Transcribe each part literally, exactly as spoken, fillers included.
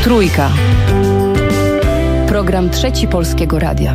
Trójka. Program Trzeci Polskiego Radia.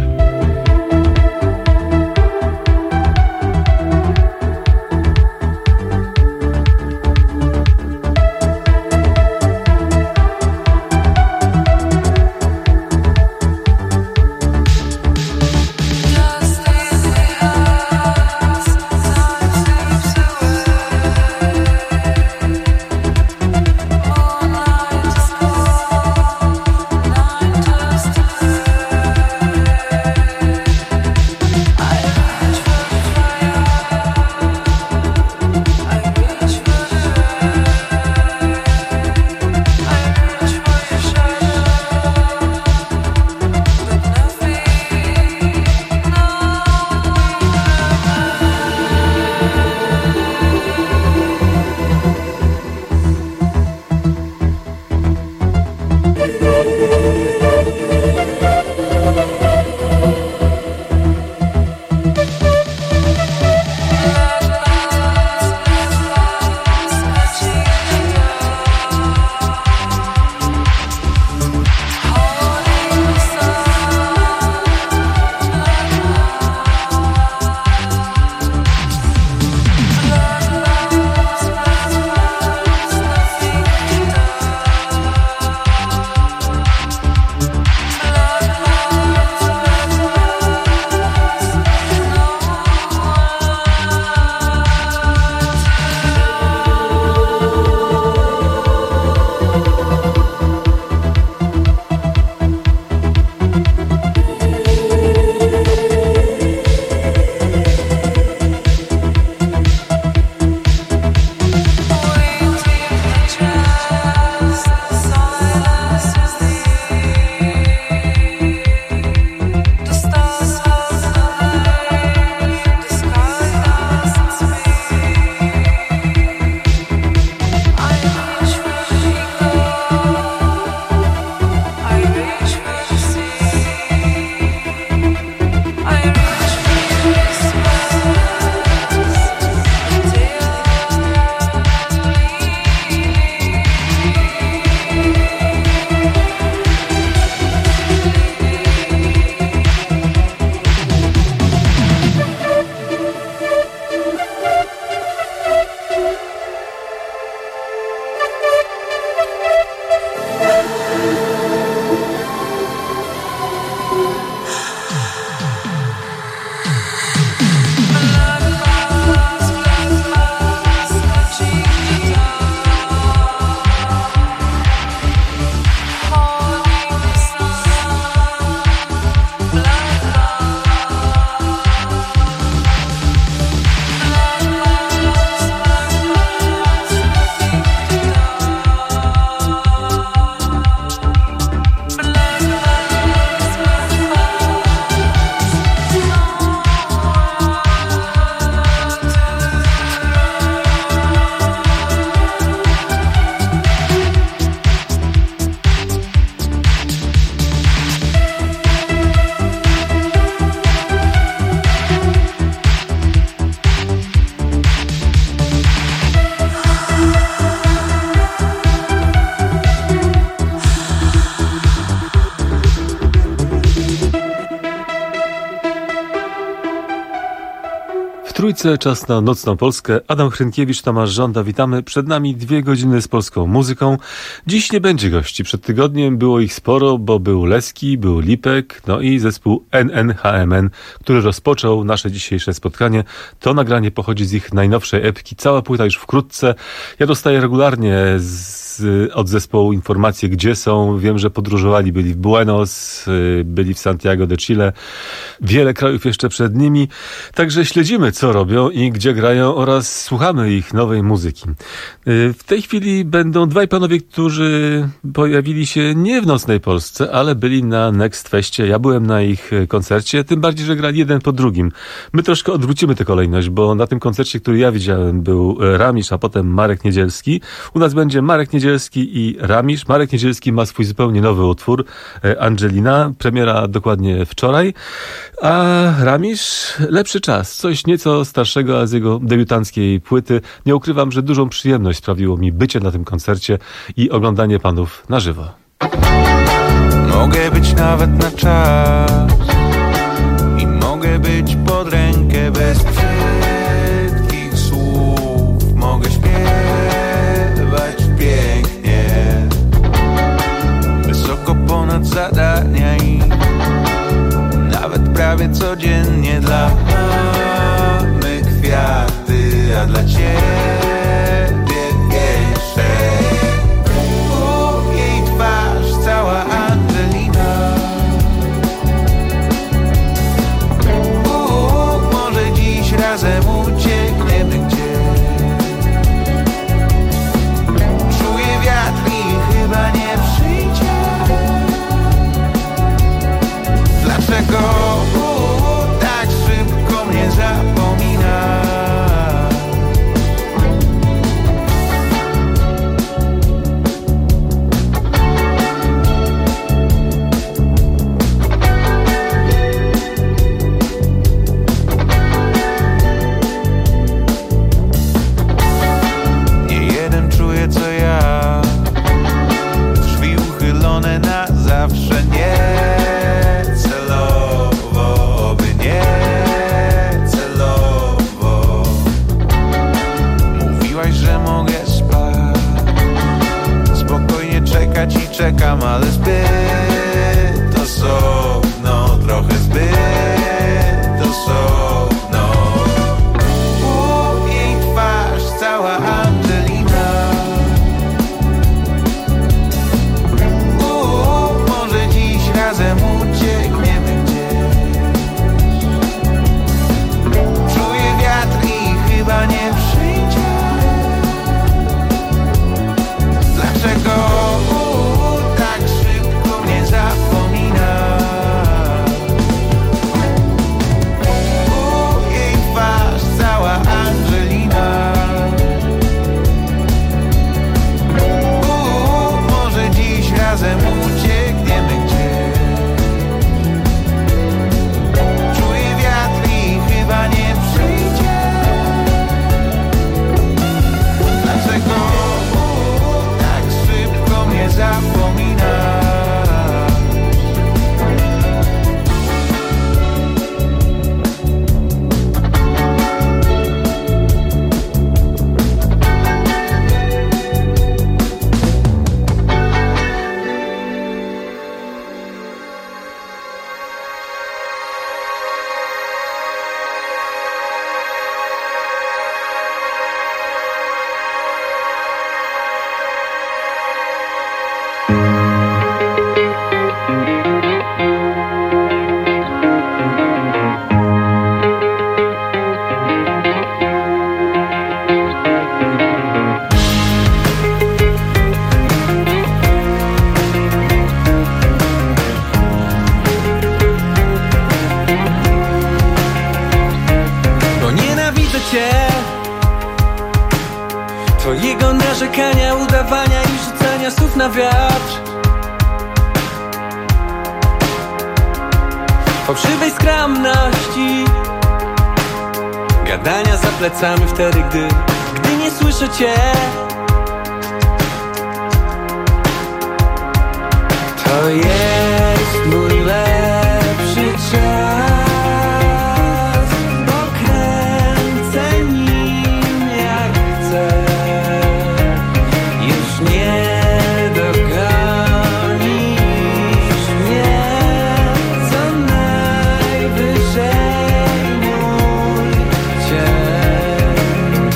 Trójce, czas na Nocną Polskę. Adam Hrynkiewicz, Tomasz Żąda, witamy. Przed nami dwie godziny z polską muzyką. Dziś nie będzie gości. Przed tygodniem było ich sporo, bo był Leski, był Lipek, no i zespół N N H M N, który rozpoczął nasze dzisiejsze spotkanie. To nagranie pochodzi z ich najnowszej epki. Cała płyta już wkrótce. Ja dostaję regularnie z od zespołu informacje, gdzie są. Wiem, że podróżowali, byli w Buenos, byli w Santiago de Chile. Wiele krajów jeszcze przed nimi. Także śledzimy, co robią i gdzie grają oraz słuchamy ich nowej muzyki. W tej chwili będą dwaj panowie, którzy pojawili się nie w Nocnej Polsce, ale byli na Next Festie. Ja byłem na ich koncercie, tym bardziej, że grali jeden po drugim. My troszkę odwrócimy tę kolejność, bo na tym koncercie, który ja widziałem, był Ramisz, a potem Marek Niedzielski. U nas będzie Marek Niedzielski i Ramisz. Marek Niedzielski ma swój zupełnie nowy utwór, Angelina, premiera dokładnie wczoraj, a Ramisz lepszy czas, coś nieco starszego, a z jego debiutanckiej płyty. Nie ukrywam, że dużą przyjemność sprawiło mi bycie na tym koncercie i oglądanie panów na żywo. Mogę być nawet na czas i mogę być pod rękę bez brzydkich słów. Mogę śpiewać pięknie, wysoko ponad zadania i nawet prawie codziennie dla mamy kwiaty, a dla ciebie wieszę. U jej twarz cała Angelina. U, może dziś razem uciekniemy gdzieś. Czuję wiatr i chyba nie przyjdzie. Dlaczego u, tak szybko mnie zapomina? Nie jeden czuje co ja, drzwi uchylone na zawsze, nie celowo, by nie celowo. Mówiłaś, że mogę spać, spokojnie czekać i czekam, ale zbyt osobno, trochę zbyt osobno. U jej twarz cała Angelina. U, może dziś razem uciekniemy gdzieś. Czuję wiatr i chyba nie przyjdzie. Dlaczego u, tak szybko mnie zapomina? U, jej twarz cała Angelina. U, może dziś razem uciekniemy gdzieś. Czuję wiatr i chyba nie przyjdzie. Dlaczego u, tak szybko mnie zapomina? Bo nienawidzę cię, twojego narzekania, udawania i rzucania słów na wiatr, fałszywej skromności, gadania za plecami wtedy, gdy, gdy nie słyszę cię. To jest mój lepszy czas, bo kręcę nim jak chcę. Już nie dogonisz mnie, co najwyżej mój cień.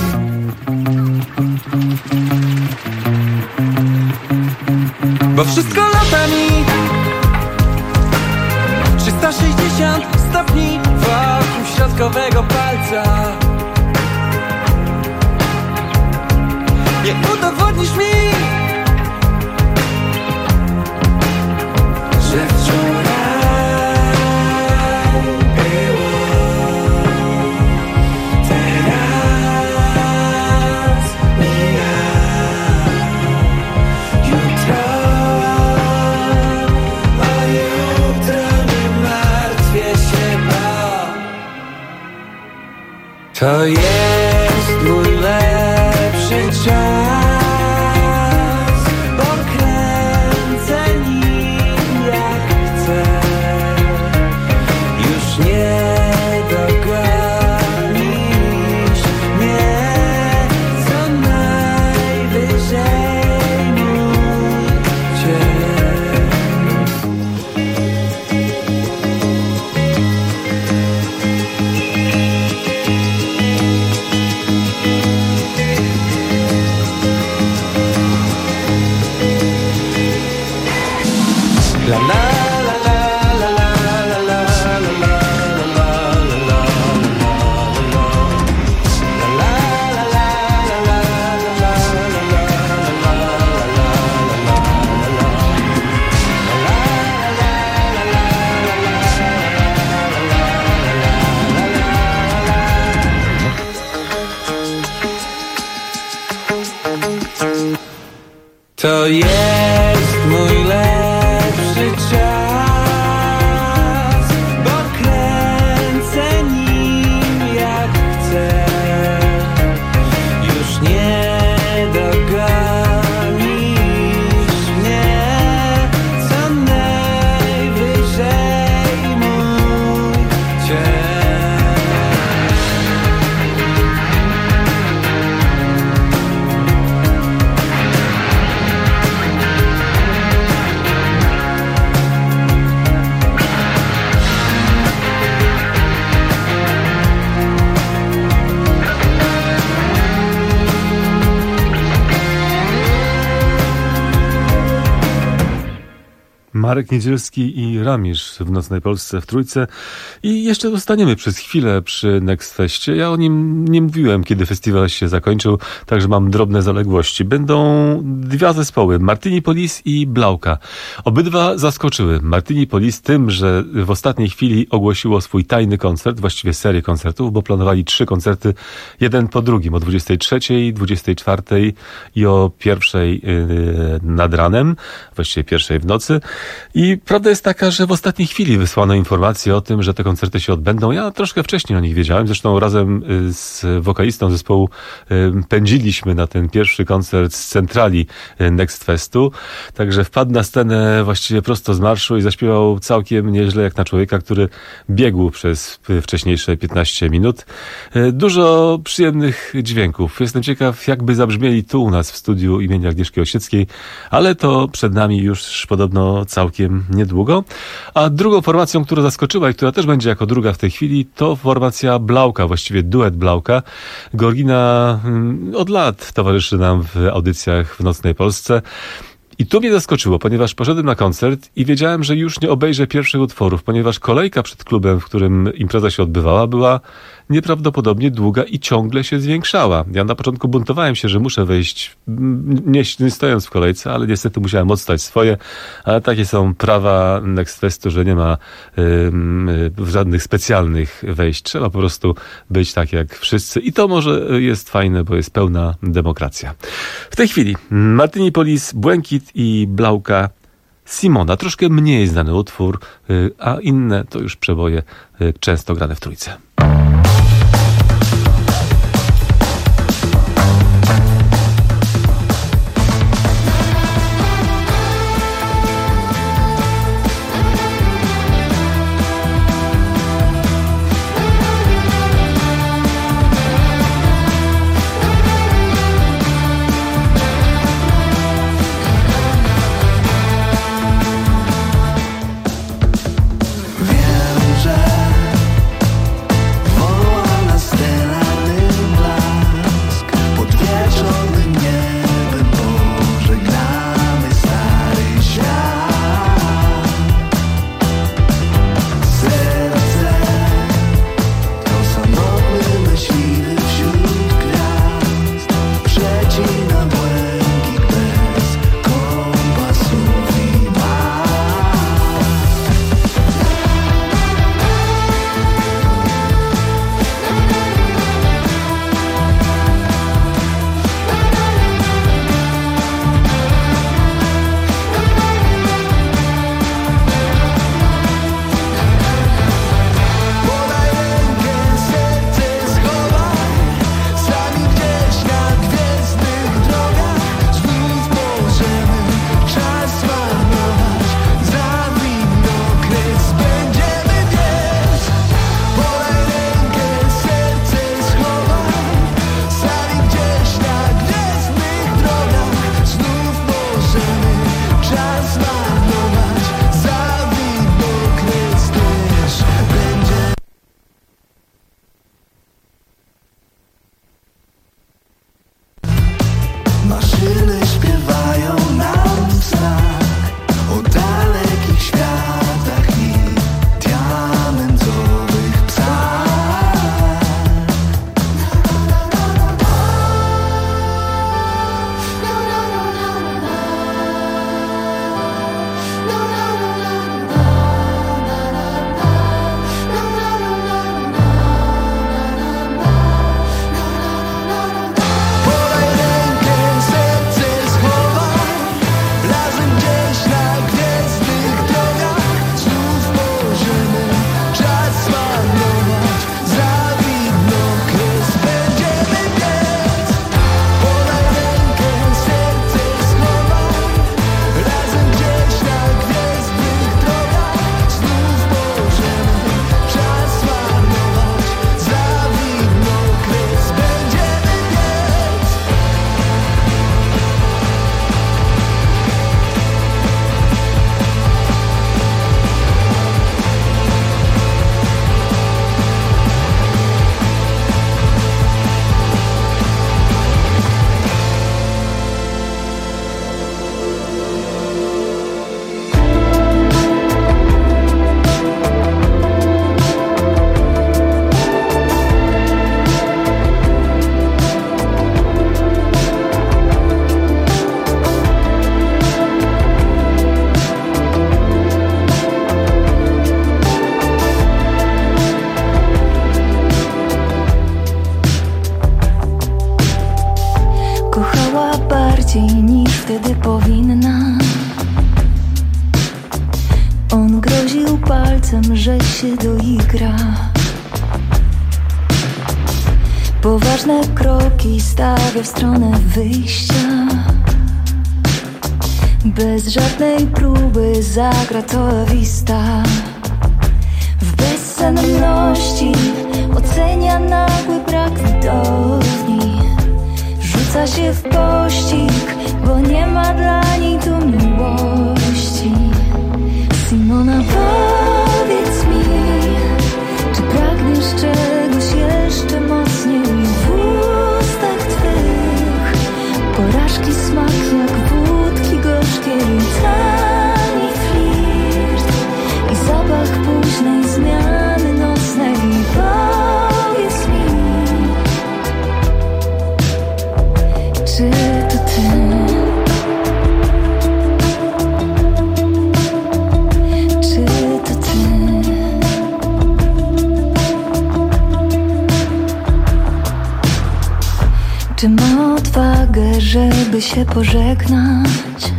Bo wszystko lata mi trzysta sześćdziesiąt stopni wokół środkowego palca. Nie udowodnisz mi, że wczoraj było, teraz mija. Jutro, o jutro nie martwię się, bo to jest mój lepszy czas, bo kręcę nim jak To jest mój lepszy czas, bo kręcę nim jak chcę. Już nie dogonisz mnie, co najwyżej mój cień. Marek Niedzielski i Ramisz w Nocnej Polsce w Trójce. I jeszcze zostaniemy przez chwilę przy Next Festie. Ja o nim nie mówiłem, kiedy festiwal się zakończył, także mam drobne zaległości. Będą dwa zespoły, Martini Police i Blauka. Obydwa zaskoczyły. Martini Police tym, że w ostatniej chwili ogłosiło swój tajny koncert, właściwie serię koncertów, bo planowali trzy koncerty, jeden po drugim, o dwudziestej trzeciej, dwudziestej czwartej i o pierwszej yy, nad ranem, właściwie pierwszej w nocy. I prawda jest taka, że w ostatniej chwili wysłano informację o tym, że te koncerty się odbędą. Ja troszkę wcześniej o nich wiedziałem. Zresztą razem z wokalistą zespołu pędziliśmy na ten pierwszy koncert z centrali Next Festu. Także wpadł na scenę właściwie prosto z marszu i zaśpiewał całkiem nieźle, jak na człowieka, który biegł przez wcześniejsze piętnaście minut. Dużo przyjemnych dźwięków. Jestem ciekaw, jakby zabrzmieli tu u nas w studiu imienia Agnieszki Osieckiej, ale to przed nami już podobno całkiem niedługo. A drugą formacją, która zaskoczyła i która też będzie jako druga w tej chwili, to formacja Blauka, właściwie duet Blauka. Gorgina od lat towarzyszy nam w audycjach w Nocnej Polsce. I tu mnie zaskoczyło, ponieważ poszedłem na koncert i wiedziałem, że już nie obejrzę pierwszych utworów, ponieważ kolejka przed klubem, w którym impreza się odbywała, była nieprawdopodobnie długa i ciągle się zwiększała. Ja na początku buntowałem się, że muszę wejść, nie, nie stojąc w kolejce, ale niestety musiałem odstać swoje, ale takie są prawa Next Festu, że nie ma y, y, żadnych specjalnych wejść. Trzeba po prostu być tak jak wszyscy i to może jest fajne, bo jest pełna demokracja. W tej chwili Martini Police, Błękit i Blauka, Simona. Troszkę mniej znany utwór, y, a inne to już przeboje y, często grane w Trójce. Wiem, że bardziej niż wtedy powinna. On groził palcem, że się doigra. Poważne kroki stawia w stronę wyjścia. Bez żadnej próby zagra to wista. W bezsenności ocenia nagły brak widowni. Rzuca się w pościg, bo nie ma dla niej tu miłości. Simona, powiedz mi, czy pragniesz czegoś jeszcze mocniej? W ustach twych porażki smak jak wódki gorzkiej. Tani flirt i zapach późnej zmiany nocnej. Powiedz mi, czy to ty? Czy ma odwagę, żeby się pożegnać?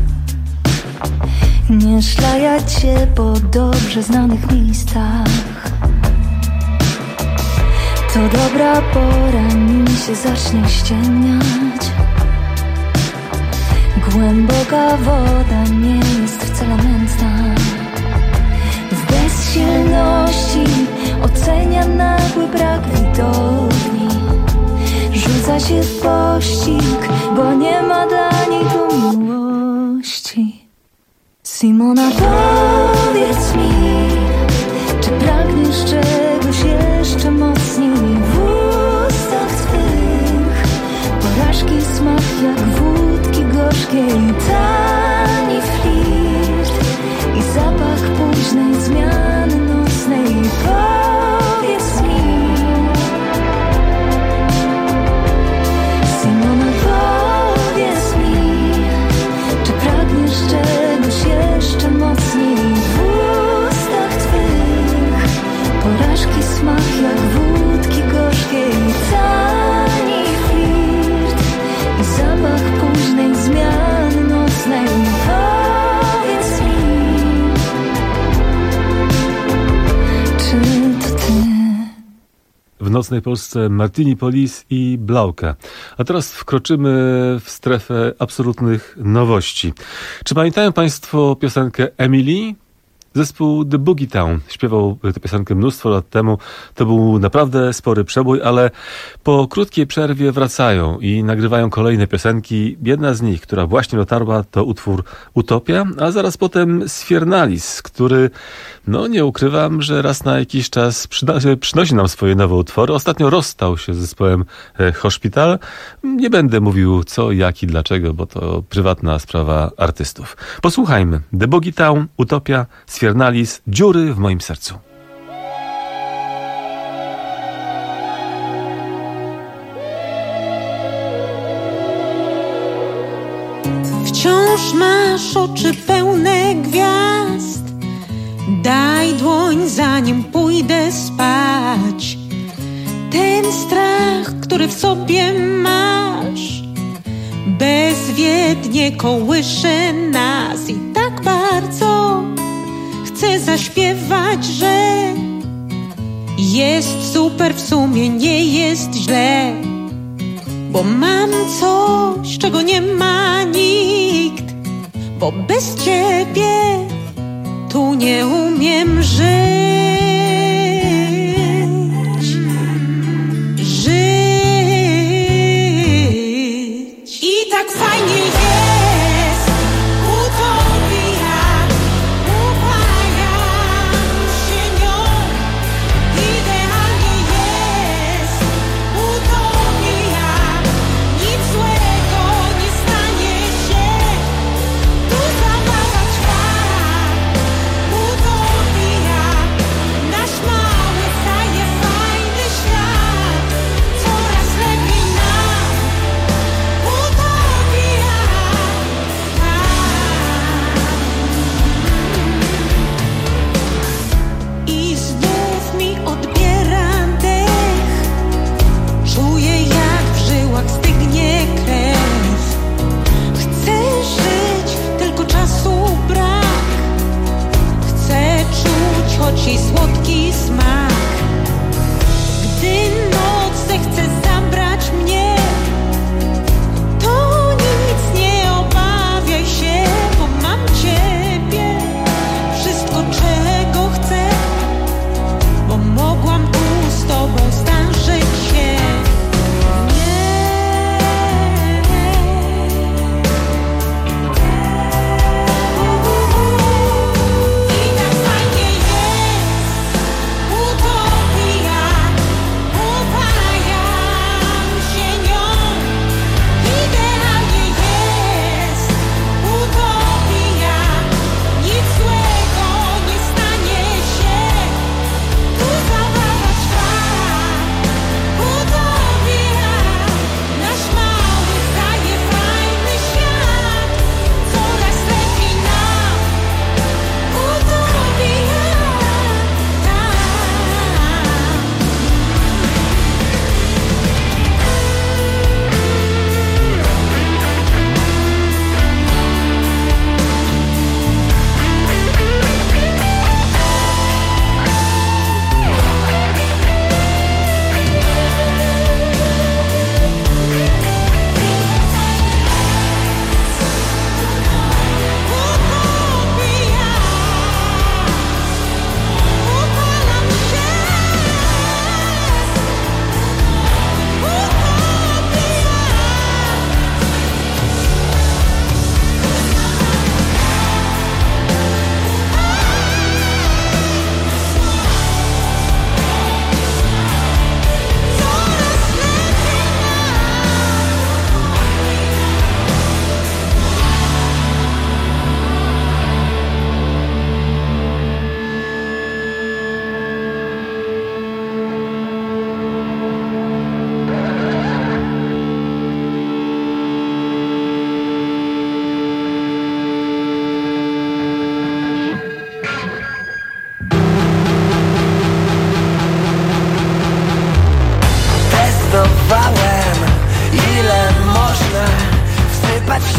Nie szlajać się po dobrze znanych miejscach. To dobra pora, nim się zacznie ściemniać. Głęboka woda nie jest wcale mętna. W bezsilności ocenia nagły brak widowni. Rzuca się w pościg, bo nie ma dla niej tu miłości. Simona, powiedz mi, czy pragniesz czegoś jeszcze mocniej? W ustach twych porażki smak jak wódki gorzkiej. Tani flirt i zapach późnej zmiany nocnej. Powiedz mi, Simona, powiedz mi, czy pragniesz czegoś jeszcze mocniej? W ustach twych porażki smak jak wódki gorzkiej. Tani flirt i zapach późnej zmiany nocnej. Powiedz mi, czy to ty? W nocnej Polsce Martini Police i Blauka. A teraz wkroczymy w strefę absolutnych nowości. Czy pamiętają Państwo piosenkę Emily? Zespół The Boogie Town śpiewał tę piosenkę mnóstwo lat temu. To był naprawdę spory przebój, ale po krótkiej przerwie wracają i nagrywają kolejne piosenki. Jedna z nich, która właśnie dotarła, to utwór Utopia, a zaraz potem Sfiernalis, który, no nie ukrywam, że raz na jakiś czas przyda- przynosi nam swoje nowe utwory. Ostatnio rozstał się z zespołem e, Hospital. Nie będę mówił co, jak i dlaczego, bo to prywatna sprawa artystów. Posłuchajmy. The Boogie Town, Utopia, Sfiernalis, Dziury w moim sercu. Wciąż masz oczy pełne gwiazd. Daj dłoń, zanim pójdę spać. Ten strach, który w sobie masz, bezwiednie kołysze nas. I tak bardzo chcę zaśpiewać, że jest super, w sumie nie jest źle. Bo mam coś, czego nie ma nikt. Bo bez ciebie tu nie umiem żyć. Żyć. I tak fajnie jest utopia. Upajam się nią. Idealnie jest utopia. Nic złego nie stanie się. Tu zabawa trwa. Utopia. Nasz mały daje fajny świat. Coraz lepiej nam. Utopia.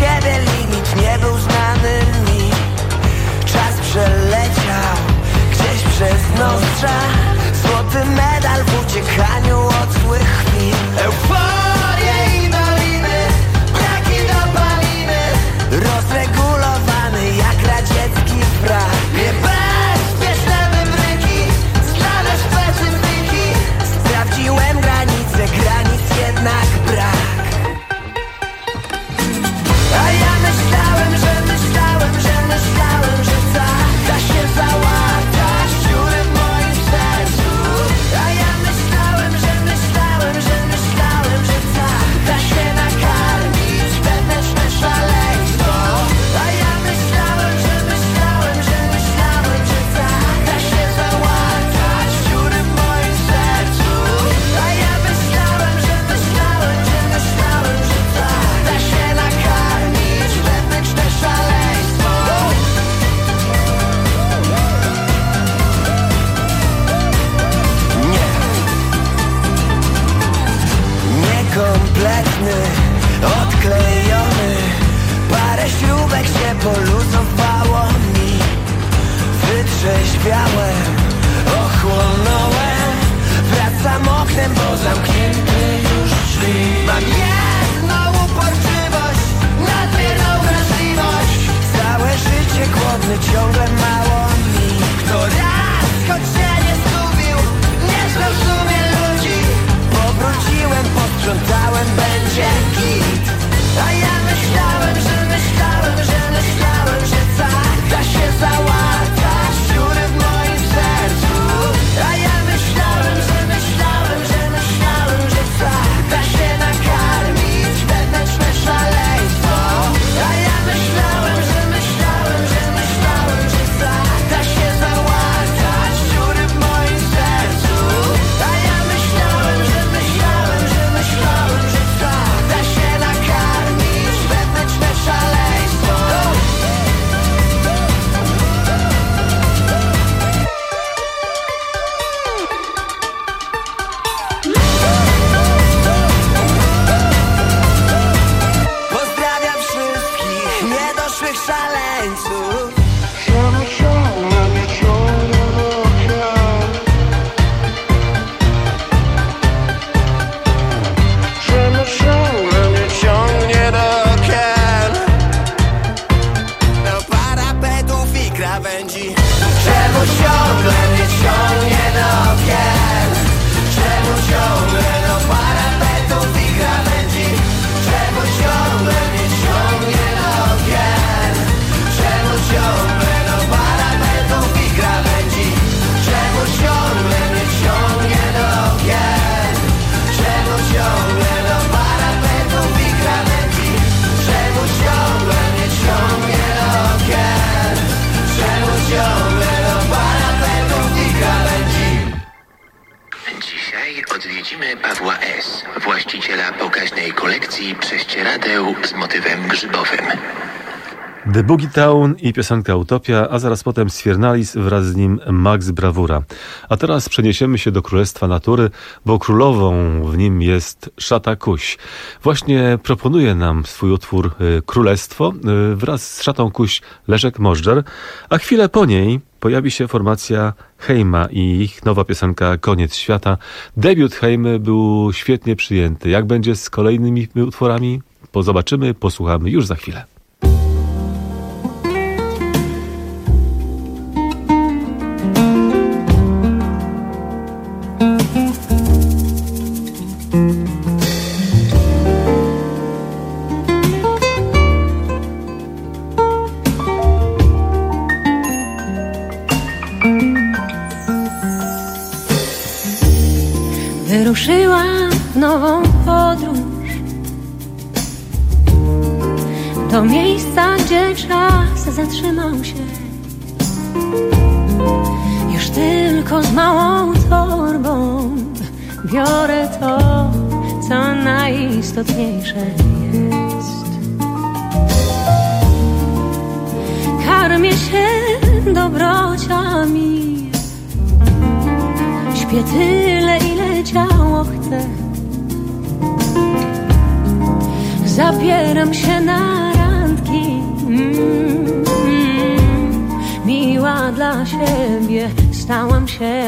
ciebie limit nie był znany mi. Czas przeleciał gdzieś przez nozdrza, złoty medal w uciekaniu od złych chwil. Euforie i doliny, braki dopaminy, rozregulowany jak radziecki wrak. Niebezpieczne wybryki, znane specyfiki, sprawdziłem granice, granic jednak brak. A ja myślałem, że myślałem, że myślałem, że tak da się załatać dziury w moim sercu. A ja myślałem, że myślałem, że myślałem, że tak da się nakarmić wewnętrzne szaleństwo. A ja myślałem, że myślałem, że myślałem, że tak da się załatać dziury w moim sercu. A ja myślałem, że myślałem, że myślałem, że tak da się nakarmić wewnętrzne szaleństwo. Nie. Niekompletny, odklejony, parę śrubek się poluzowało mi. Wytrzeźwiałem, ochłonąłem, wracam oknem, bo zamknięte już drzwi. Mam jedną uporczywość, nadmierną wrażliwość, całe życie głodny, ciągle mało mi. Kto raz choć się nie zgubił, nie zrozumie ludzi. Powróciłem, posprzątałem, będzie git. A ja myślałem, że myślałem, że myślałem, że tak da się załatać dziury w moim sercu. A ja myślałem, że myślałem, że myślałem, że tak da się nakarmić wewnętrzne szaleństwo. A ja myślałem, że myślałem, że myślałem, że tak da się załatać dziury w moim sercu. A ja myślałem, że myślałem, że myślałem, że tak da się nakarmić wewnętrzne szaleństwo. Pozdrawiam wszystkich niedoszłych szaleńców. Ciągle mnie ciągnie do okien, do parapetów i krawędzi. Czemu ciągle mnie ciągnie do okien? Czemu ciągle do parapetów i krawędzi? Czemu ciągle mnie ciągnie do okien? Czemu ciągle do parapetów i krawędzi? Czemu ciągle mnie ciągnie do okien? Czemu ciągle do parapetów i krawędzi? Czemu ciągle mnie ciągnie do okien? Czemu ciągle do parapetów i krawędzi? Dzisiaj odwiedzimy Pawła S., właściciela pokaźnej kolekcji prześcieradeł z motywem grzybowym. The Boogie Town i piosenka Utopia, a zaraz potem Sfiernalis, wraz z nim Max Bravura. A teraz przeniesiemy się do Królestwa Natury, bo królową w nim jest Szata Kuś. Właśnie proponuje nam swój utwór y, Królestwo y, wraz z Szatą Kuś Leszek Możdżer, a chwilę po niej pojawi się formacja Hejma i ich nowa piosenka Koniec Świata. Debiut Hejmy był świetnie przyjęty. Jak będzie z kolejnymi utworami? Pozobaczymy, posłuchamy już za chwilę. Wyruszyłam w nową podróż do miejsca, gdzie czas zatrzymał się. Już tylko z małą torbą biorę to, co najistotniejsze jest. Karmię się dobrociami, śpię tyle, ile ciało chce. Zabieram się na raz dla siebie stałam się.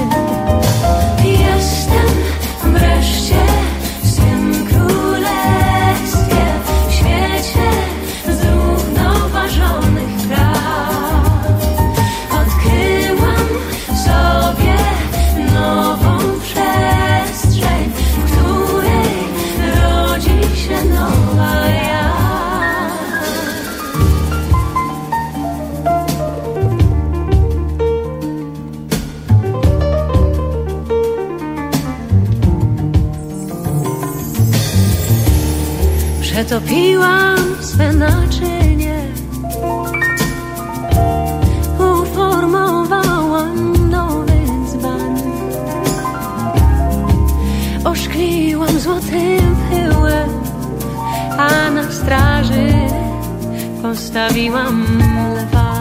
Jestem wreszcie w swym królestwie, w świecie zrównoważonych praw. Odkryłam sobie nową przestrzeń, w której rodzi się nowa ja. Przetopiłam swe naczynie, uformowałam nowy dzban, oszkliłam złotym pyłem, a na straży postawiłam lwa.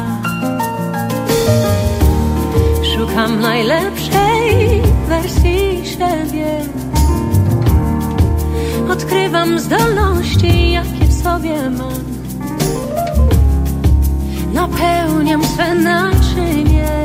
Szukam najlepszej wersji siebie, odkrywam zdolności, jakie w sobie mam. Napełniam swe naczynie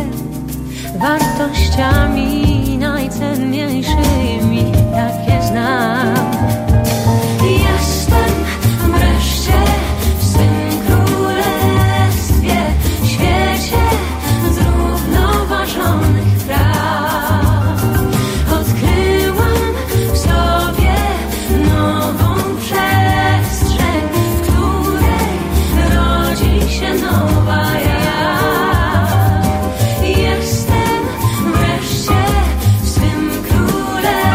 wartościami najcenniejszymi, jakie znam. Jestem wreszcie w swym królestwie, w świecie zrównoważonych praw. Odkryłam w sobie nową przestrzeń, w której rodzi się nowa ja. Jestem wreszcie w swym królestwie,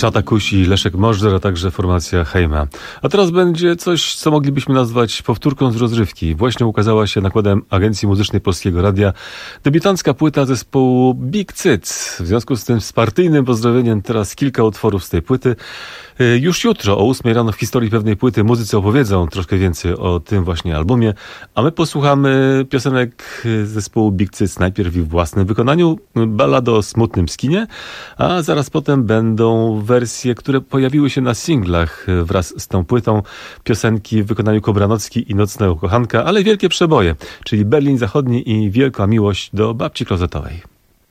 Szata Kuś i Leszek Możdżer, a także formacja Hejma. A teraz będzie coś, co moglibyśmy nazwać powtórką z rozrywki. Właśnie ukazała się nakładem Agencji Muzycznej Polskiego Radia debiutancka płyta zespołu Big Cyc. W związku z tym z partyjnym pozdrowieniem teraz kilka utworów z tej płyty. Już jutro o ósmej rano w historii pewnej płyty muzycy opowiedzą troszkę więcej o tym właśnie albumie, a my posłuchamy piosenek zespołu Big Cyc najpierw w własnym wykonaniu, ballada o smutnym skinie, a zaraz potem będą wersje, które pojawiły się na singlach wraz z tą płytą, piosenki w wykonaniu Kobranocki i Nocnego Kochanka, ale wielkie przeboje, czyli Berlin Zachodni i Wielka Miłość do babci klozetowej.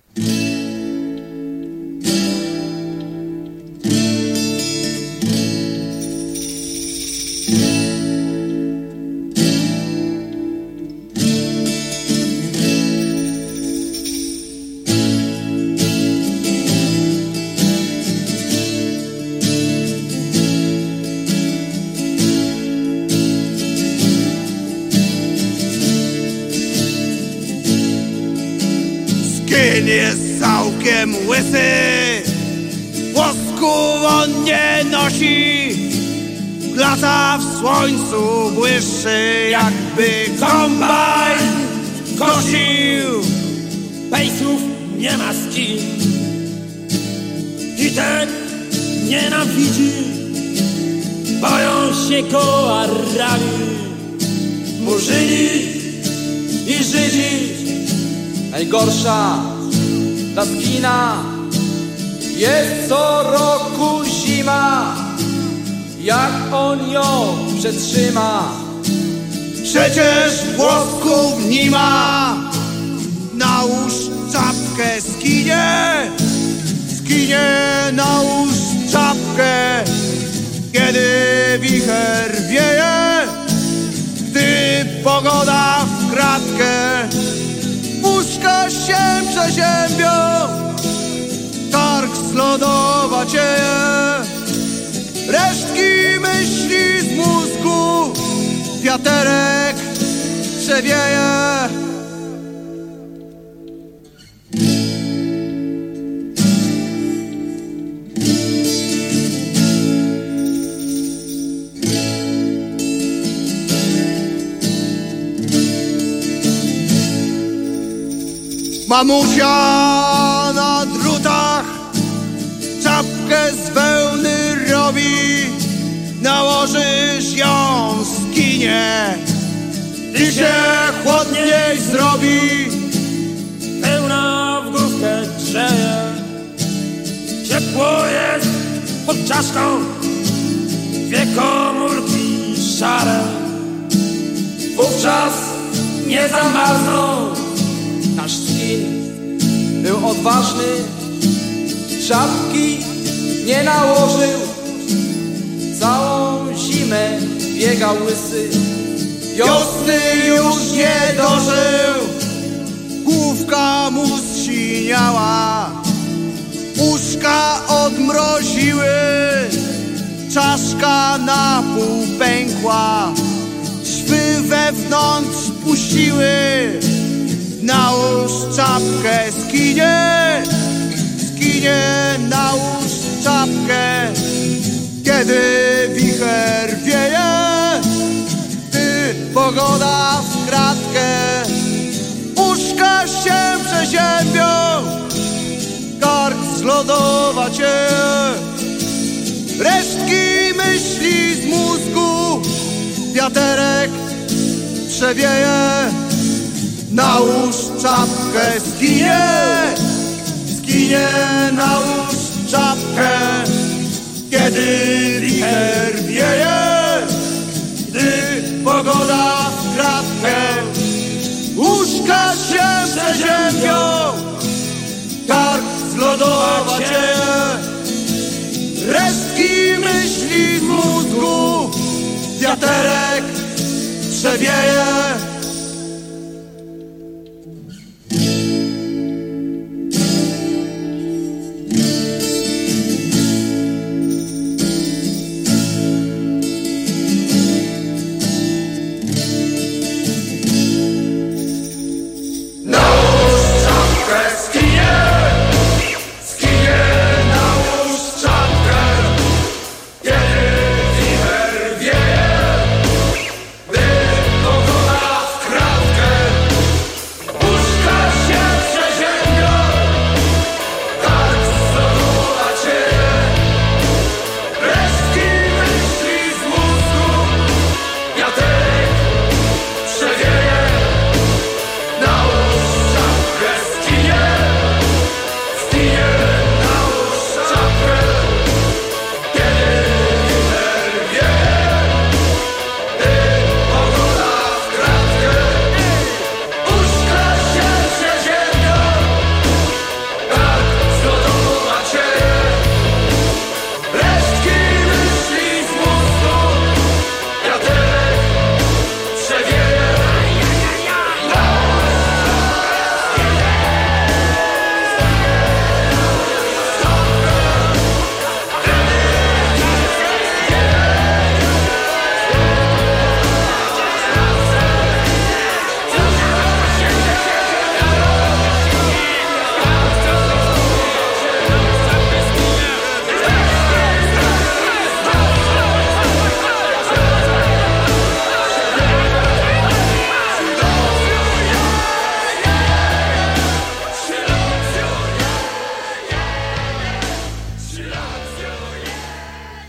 Skin jest całkiem łysy, włosków on nie nosi, lata w słońcu błyszczy, jakby kombajn kosił. Pejsów nie ma z kim i ten nienawidzi, boją się go Arabi, Murzyni i Żydzi. Najgorsza ta skina jest co roku zima, jak on ją przetrzyma. Przecież włosków nie ma. Nałóż czapkę, skinie, skinie, nałóż czapkę, kiedy wicher wieje, gdy pogoda w kratkę. Puszka się przeziębią, targ zlodowacieje, resztki myśli z mózgu, wiaterek przewieje. Mamusia na drutach czapkę z wełny robi, nałożysz ją, skinie i się chłodniej zrobi. Pełna w główkę grzeje, ciepło jest pod czaszką, dwie komórki szare, wówczas nie zamarzną. Nasz skin był odważny, czapki nie nałożył, całą zimę biegał łysy, wiosny już nie dożył. Główka mu zsiniała, uszka odmroziły, czaszka na pół pękła, szwy wewnątrz puściły. Nałóż czapkę, skinie, skinie, nałóż czapkę, kiedy wicher wieje, gdy pogoda w kratkę. Uszka się przeziębią, kark zlodowacieje, resztki myśli z mózgu, wiaterek przewieje. Nałóż czapkę, skinie, skinie, nałóż czapkę, kiedy wicher wieje, gdy pogoda w kratkę. Uszka się przeziębią, kark zlodowacieje, resztki myśli z mózgu, wiaterek przewieje. Skinie, skinie, nałóż czapkę.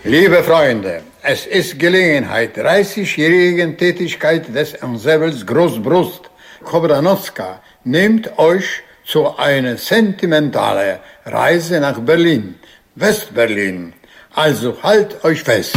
Liebe Freunde, es ist Gelegenheit, dreißigjährigen Tätigkeit des Ensembles Großbrust Kobranowska nimmt euch zu einer sentimentalen Reise nach Berlin, Westberlin. Also halt euch fest.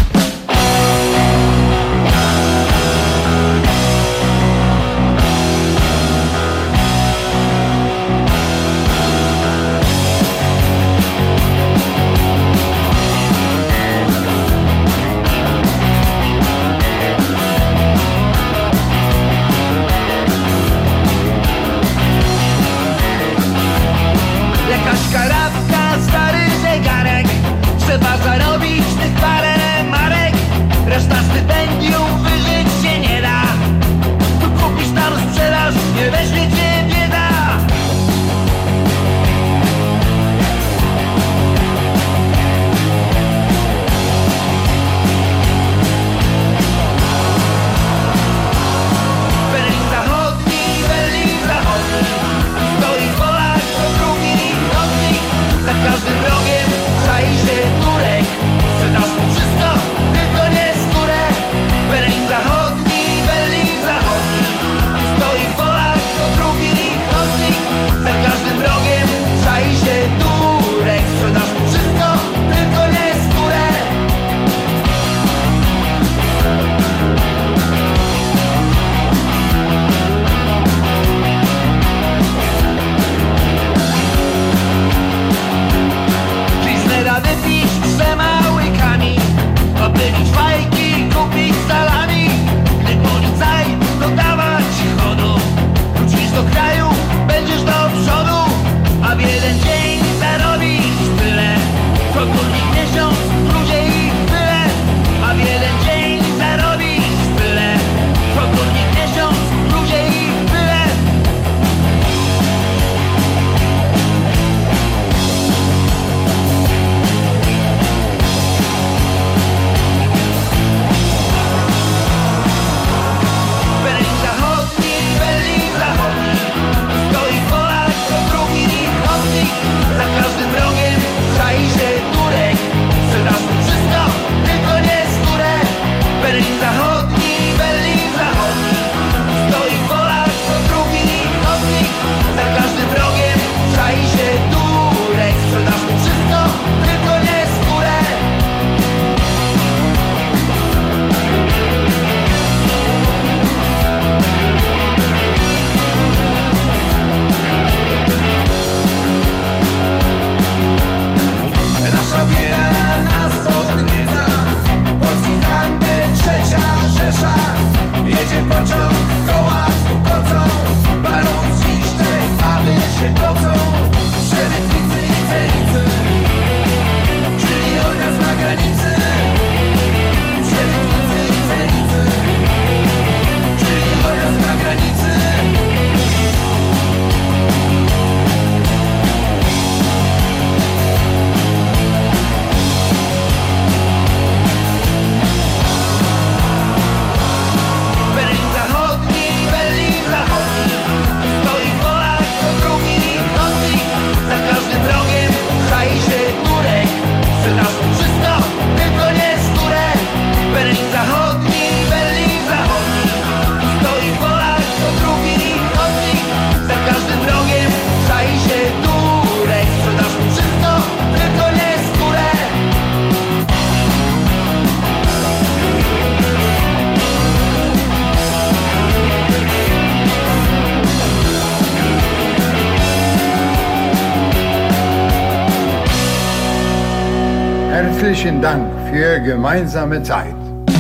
Herzlichen Dank für gemeinsame Zeit.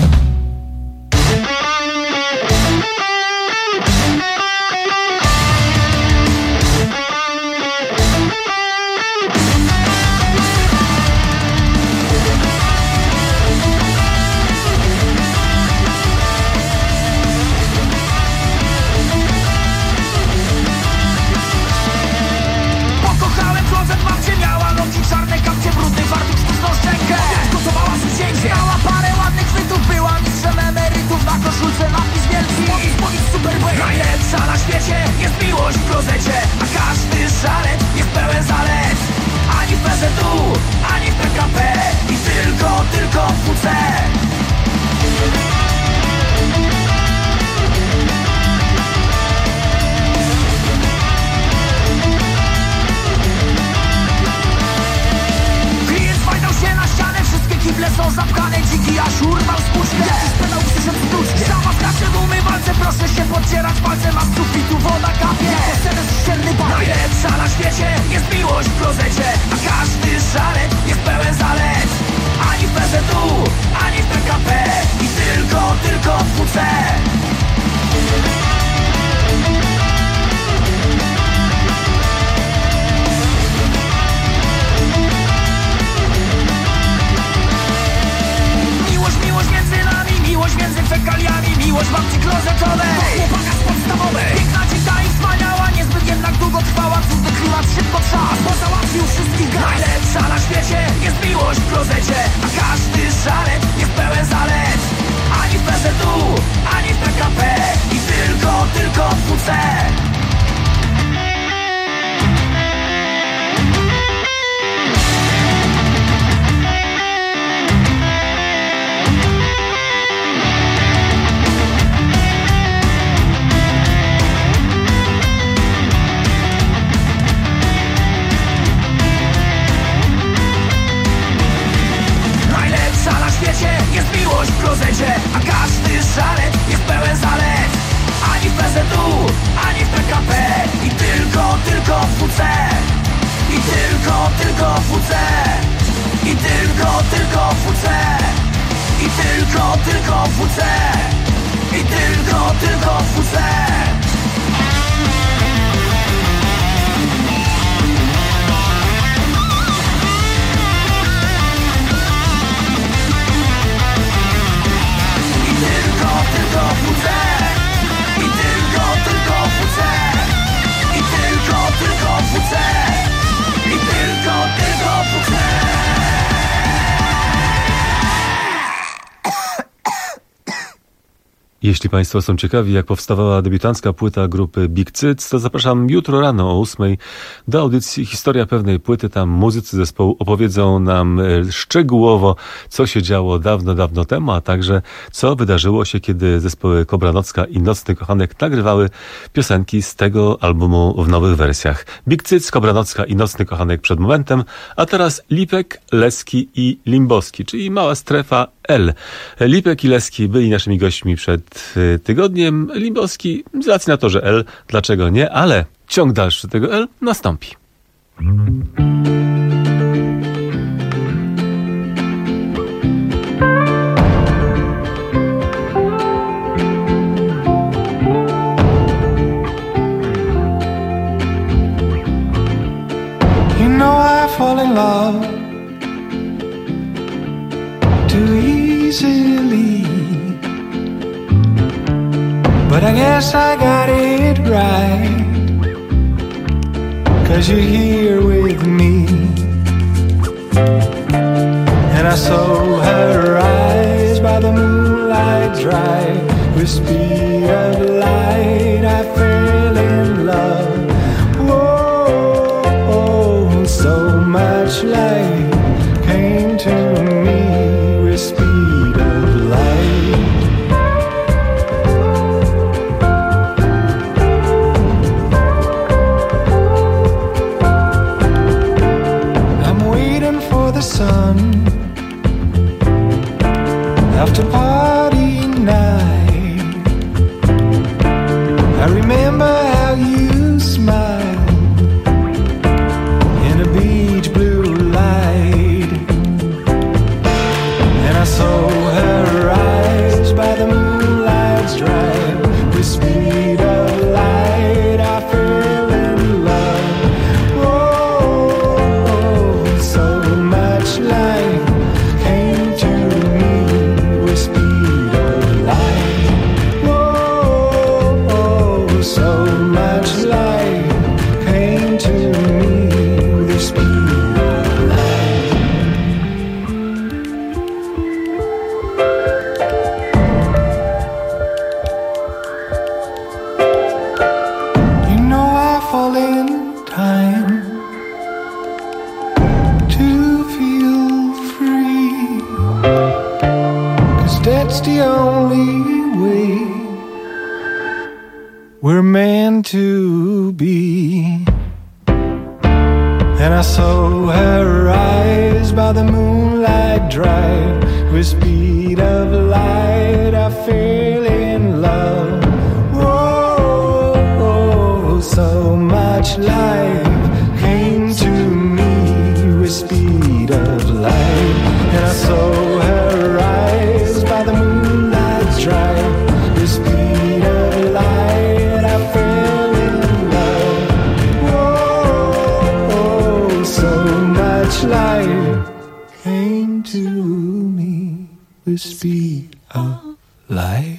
Pokochałem klozet, babcie miała nogi czarne, kapcie brudny, fartuch, sztuczną szczękę. Gotowała susienkę, miała parę ładnych palcem, a z sufitu woda kapie. Najlepsza na świecie jest miłość w klozecie, a każdy szalet jest pełen zalet. Ani w P Z U, ani w P K P i tylko, tylko w W C. Miłość, miłość między nami, miłość między fekaliami, miłość w babci klozetowej, chłopaka z podstawowej. Piękna, dzika i wspaniała, niezbyt jednak długo trwała. Cudny klimat szybko czas, bo załatwił wszystkich gaz. Najlepsza na świecie jest miłość w klozecie, a każdy szalet jest pełen zalet. Ani w P Z U, ani w P K P i tylko, tylko w W C. Jest miłość w klozecie, a każdy szalet jest pełen zalet. Ani w P Z U, ani w P K P i tylko, tylko w W C. I tylko, tylko w W C. I tylko, tylko w W C. I tylko, tylko w W C. I tylko, tylko w W C. Tylko W C. I tylko, tylko W C. I tylko, tylko W C. I tylko, tylko W C. Jeśli Państwo są ciekawi, jak powstawała debiutancka płyta grupy Big Cyc, to zapraszam jutro rano o ósmej do audycji Historia pewnej płyty. Tam muzycy zespołu opowiedzą nam szczegółowo, co się działo dawno, dawno temu, a także co wydarzyło się, kiedy zespoły Kobra Nocka i Nocny Kochanek nagrywały piosenki z tego albumu w nowych wersjach. Big Cyc, Kobra Nocka i Nocny Kochanek przed momentem, a teraz Lipek, Leski i Limbowski, czyli mała strefa L. Lipek i Leski byli naszymi gośćmi przed tygodniem. Limbowski z racji na to, że L, dlaczego nie, ale ciąg dalszy tego L nastąpi. You know I fall in love too easily, but I guess I got it right, 'cause you're here with me. And I saw her eyes by the moonlight drive, with speed of light I fell in love. Whoa, so much light came to me with speed of light. I'm waiting for the sun after party night. I remember how you smiled in a beach blue light, and I saw her eyes by the moonlight's drive, with speed of light I fell in love. Oh, so much light came to me with speed of light. Oh, so much light came to me with speed of light. You know I fall in time to feel free, 'cause that's the only way we're meant to be. And I saw her eyes by the moonlight drive, with speed of light I fell in love. Whoa, much life came to me with speed of light. And I saw her rise by the moonlight's drive. The speed of light, I fell in love. Whoa, so much life came to me with speed of light.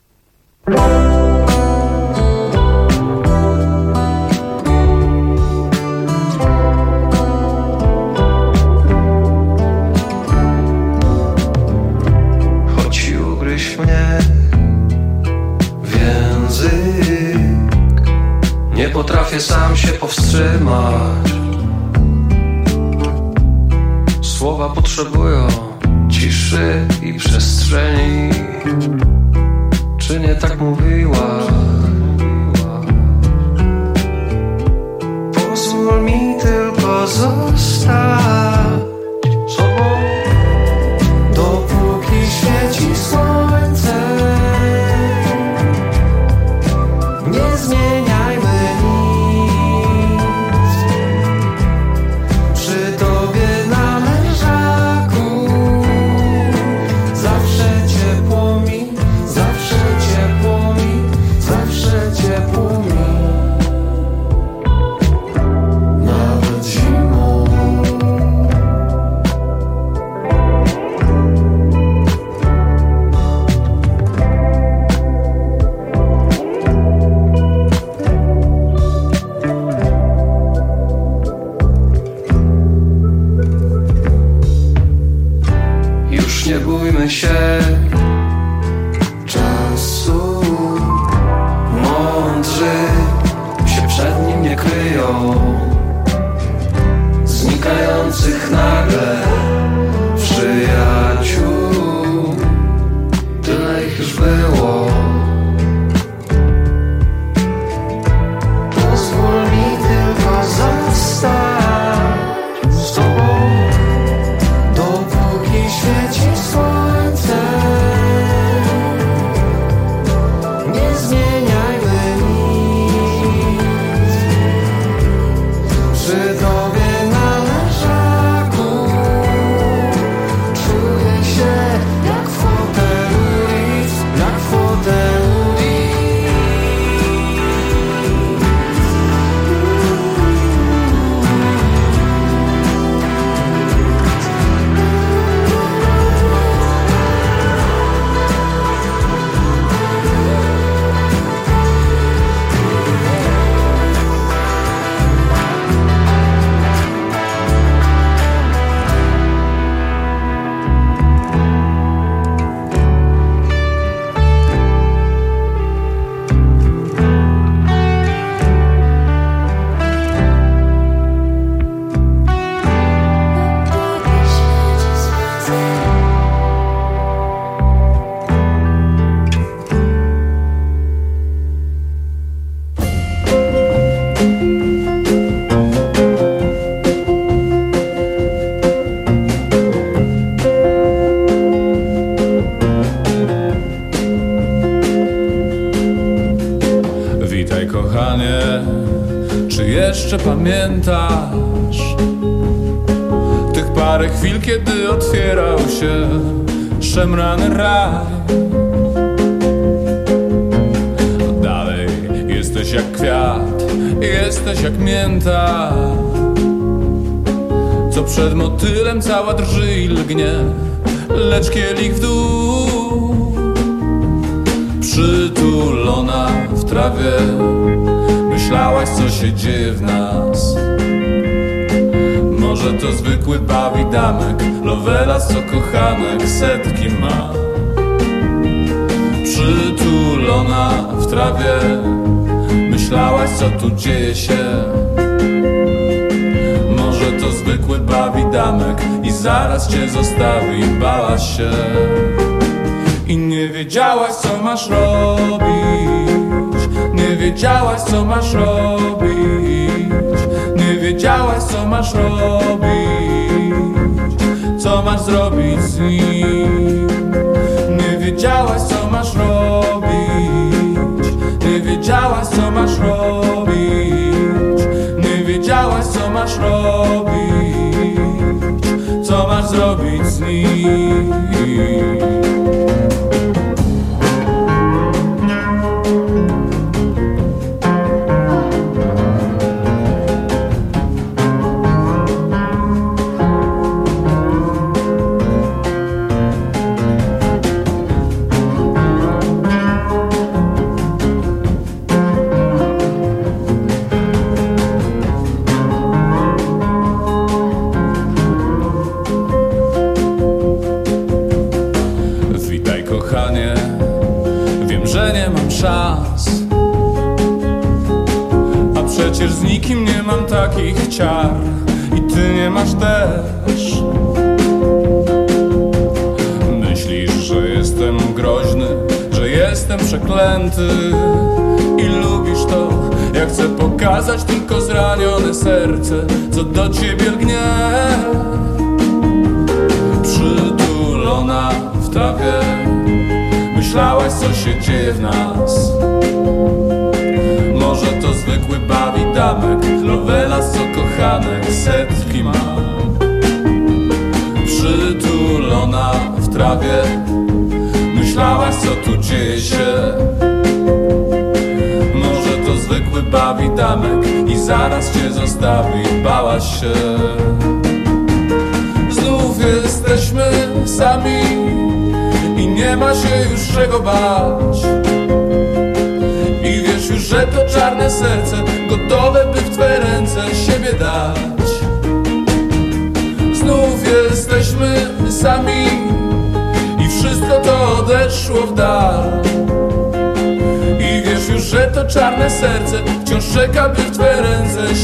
Choć ugryź mnie w język, nie potrafię sam się powstrzymać. Słowa potrzebują ciszy i przestrzeni. Czy nie tak mówiła? Pozwól mi tylko zostać sobą, dopóki świeci słońce. Nie zmieniajmy nic przy tobie na leżaku. Zawsze ciepło mi, zawsze ciepło mi, zawsze ciepło mi. Nawet zimą. Już nie bójmy się czasu. Mądrzy się przed nim nie kryją, znikających nagle przyjaciół. Tyle ich już było. Pozwól mi tylko zostać z tobą, dopóki świeci słońce. Nie zmieniajmy nic przy tobie na leżaku. Czuję się jak w fotelu Lis, jak w fotelu Lis. Witaj, kochanie, czy jeszcze pamiętasz tych parę chwil, kiedy otwierał się szemrany raj? Dalej jesteś jak kwiat, jesteś jak mięta, co przed motylem cała drży i lgnie, lecz kielich w dół. Przytulona w trawie, myślałaś, co się dzieje w nas. Może to zwykły bawidamek, lovelas, co kochanek setki ma. Przytulona w trawie, myślałaś, co tu dzieje się. Może to zwykły bawidamek i zaraz cię zostawi, bałaś się. I nie wiedziałaś, co masz robić. Nie wiedziałaś, co masz robić. Nie wiedziałaś, co masz robić. Co masz zrobić z nim. Nie wiedziałaś, co masz robić. Nie wiedziałaś, co masz robić. co masz zrobić z nim? Wiem, że nie mam szans, a przecież z nikim nie mam takich ciar. I ty nie masz też. Myślisz, że jestem groźny, że jestem przeklęty i lubisz to, jak chcę pokazać tylko zranione serce, co do ciebie lgnie. Przytulona w trawie myślałaś, co się dzieje w nas. Może to zwykły bawidamek, Lovelas, co kochanek setki ma. Przytulona w trawie myślałaś, co tu dzieje się. Może to zwykły bawidamek i zaraz cię zostawi, bałaś się. Znów jesteśmy sami i nie ma się już czego bać. I wiesz już, że to czarne serce gotowe, by w twe ręce siebie dać. Znów jesteśmy sami i wszystko to odeszło w dal. I wiesz już, że to czarne serce wciąż czeka, by w twe ręce